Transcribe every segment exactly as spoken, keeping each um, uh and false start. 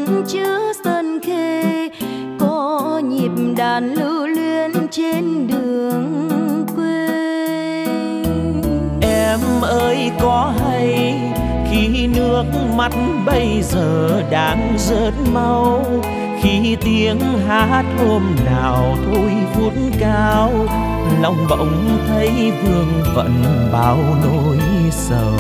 chứa sơn khê, có nhịp đàn lưu luyến trên đường quê. Em ơi có hay khi nước mắt bây giờ đang rớt mau, khi tiếng hát hôm nào thôi vút cao, lòng bỗng thấy vương vận bao nỗi sầu.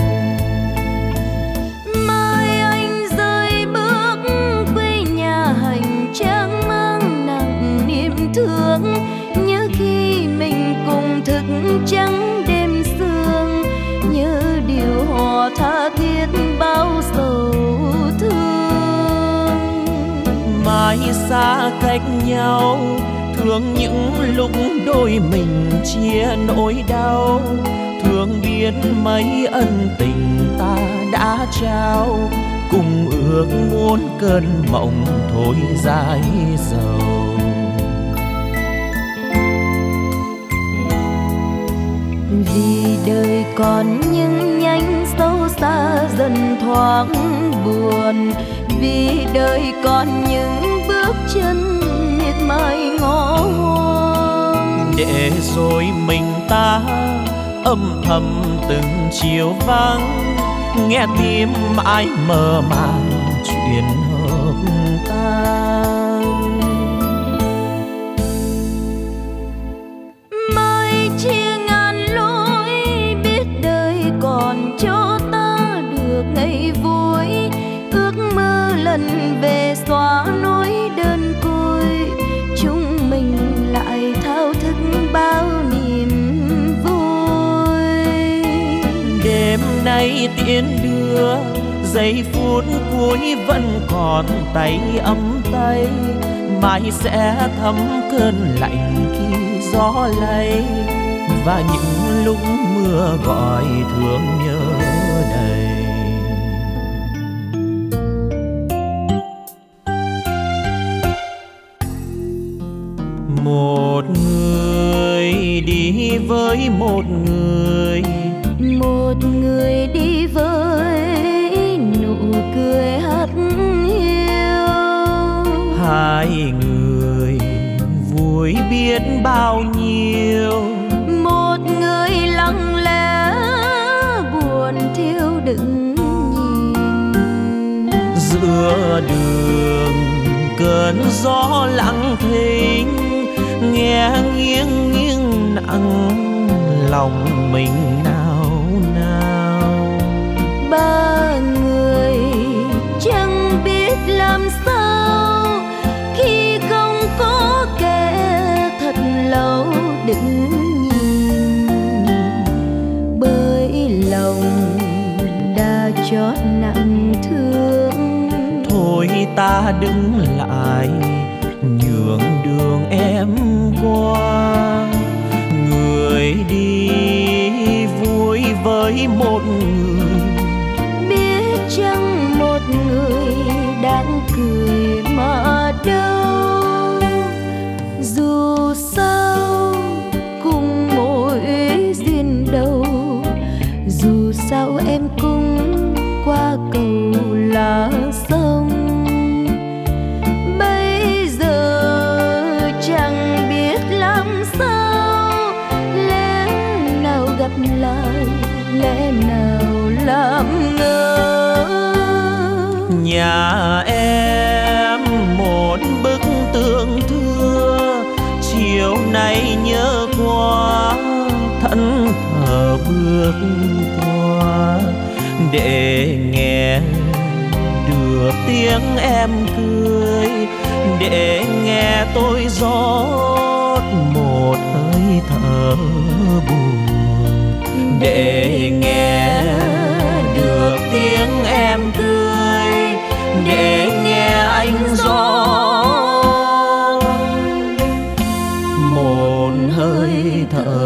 Mai anh rơi bước quê nhà hành trang mang nặng niềm thương, nhớ khi mình cùng thức trắng đêm sương, nhớ điều họ tha thiết bao sầu thương. Mãi xa cách nhau, thương những lúc đôi mình chia nỗi đau, thương biết mấy ân tình ta đã trao, cùng ước muốn cơn mộng thôi dài dầu. Vì đời còn những nhánh sâu xa dần thoáng buồn, vì đời còn những bước chân miệt mài ngõ hoang. Để rồi mình ta âm thầm từng chiều vắng, nghe tim ai mơ màng chuyện hợp tan. Mai chia ngàn lối, biết đời còn cho ta được ngày vui, ước mơ lần về xóa nỗi đơn côi, chúng mình lại thao thức bao niềm vui. Đêm nay tiễn đưa, giây phút cuối vẫn còn tay ấm tay, mai sẽ thấm cơn lạnh khi gió lay, và những lúc mưa gọi thương nhớ đầy. Một người đi với một người, một người đi với nụ cười hắt hiu, hai người vui biết bao nhiêu, một người lặng lẽ buồn thiêu đựng nhìn. Giữa đường cơn gió lặng thinh, nghe nghiêng nghiêng nặng lòng mình nao nao. Ba người chẳng biết làm sao khi không có kẻ thật lâu đứng nhìn, bởi lòng đã chót nặng thương. Thôi ta đứng lại nhường đường em qua, người đi vui với một người, biết chăng một người đang cười mà đâu. Dù sao cùng mỗi duyên đầu, dù sao em cũng qua cầu lá sông. Bây giờ chẳng biết làm sao, lẽ nào gặp lại, lẽ nào làm ngơ. Nhà em một bức tượng thưa, chiều nay nhớ qua thẫn thờ bước qua, để nghe được tiếng em cười, để nghe tôi rót một hơi thở buồn, để nghe được tiếng em cười, để nghe anh rót một hơi thở